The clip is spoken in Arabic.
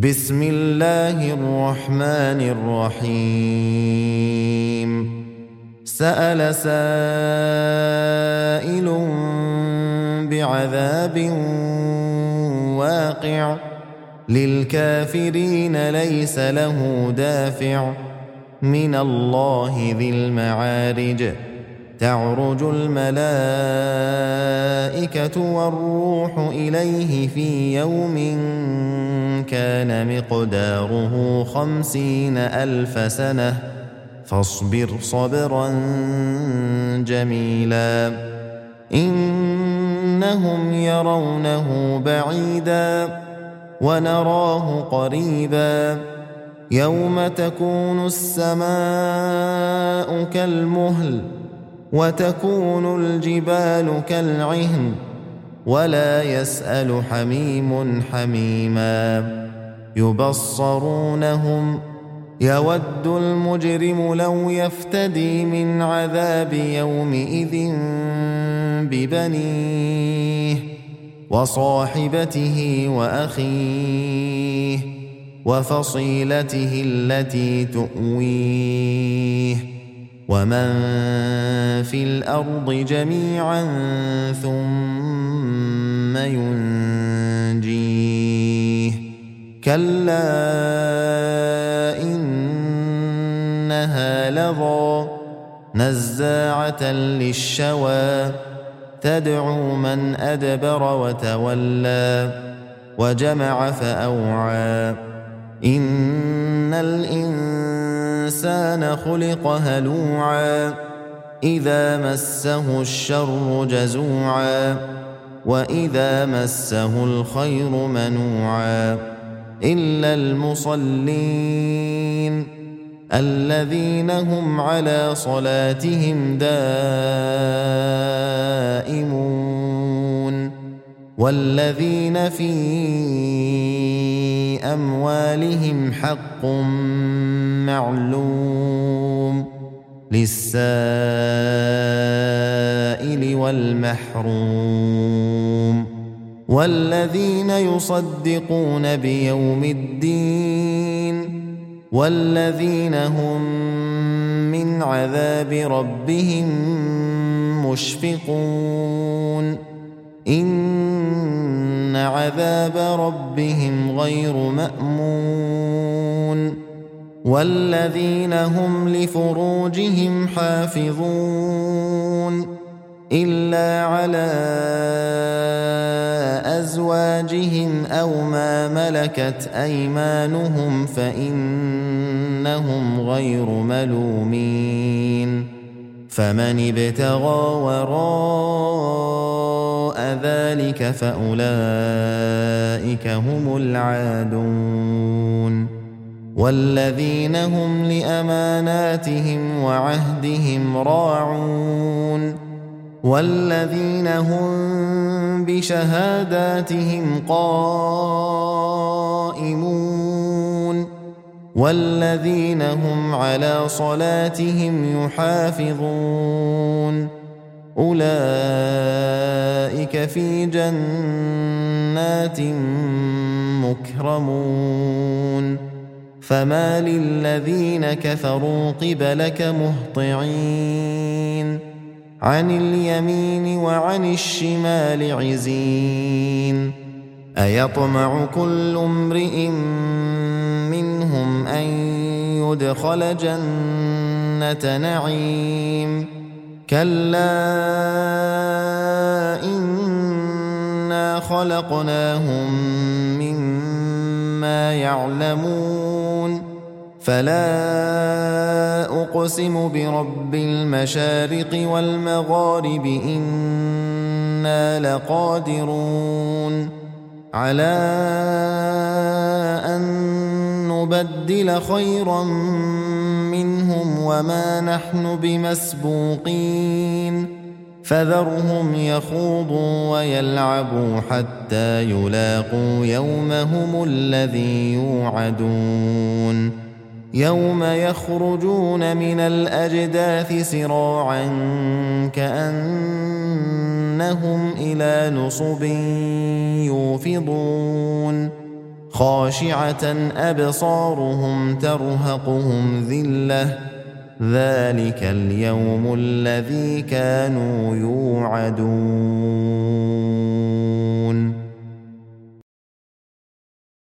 بسم الله الرحمن الرحيم سأل سائل بعذاب واقع للكافرين ليس له دافع من الله ذي المعارج تعرج الملائكة والروح إليه في يوم كان مقداره 50,000 سنة فاصبر صبرا جميلا إنهم يرونه بعيدا ونراه قريبا يوم تكون السماء كالمهل وتكون الجبال كالعهن ولا يسأل حميم حميما يبصرونهم يود المجرم لو يفتدي من عذاب يومئذ ببنيه وصاحبته وأخيه وفصيلته التي تؤويه ومن في الأرض جميعا ثم ينجيه كلا إنها لظى نزاعة للشوى تدعو من أدبر وتولى وجمع فأوعى إن الإنسان خلق هلوعا إذا مسه الشر جزوعا وإذا مسه الخير منوعا إلا المصلين الذين هم على صلاتهم دائمون والذين في أموالهم حق معلوم للسائل والمحروم والذين يصدقون بيوم الدين والذين هم من عذاب ربهم مشفقون إن عذاب ربهم غير مأمون والذين هم لفروجهم حافظون إلا على أزواجهم أو ما ملكت أيمانهم فإنهم غير ملومين فمن ابتغى وراء ذلك فأولئك هم العادون والذين هم لأماناتهم وعهدهم راعون والذين هم بشهاداتهم قائمون والذين هم على صلاتهم يحافظون أولئك في جنات مكرمون فما للذين كفروا قبلك مهطعين عن اليمين وعن الشمال عزين أيطمع كل امرئ منهم أن يدخل جنة نعيم كلا إنا خلقناهم مما يعلمون فلا أقسم برب المشارق والمغارب إنا لقادرون على أن نبدل خيرا منهم وما نحن بمسبوقين فذرهم يخوضوا ويلعبوا حتى يلاقوا يومهم الذي يوعدون يوم يخرجون من الأجداث سراعا كأنهم إلى نصب يوفضون خاشعة أبصارهم ترهقهم ذلة ذلك اليوم الذي كانوا يوعدون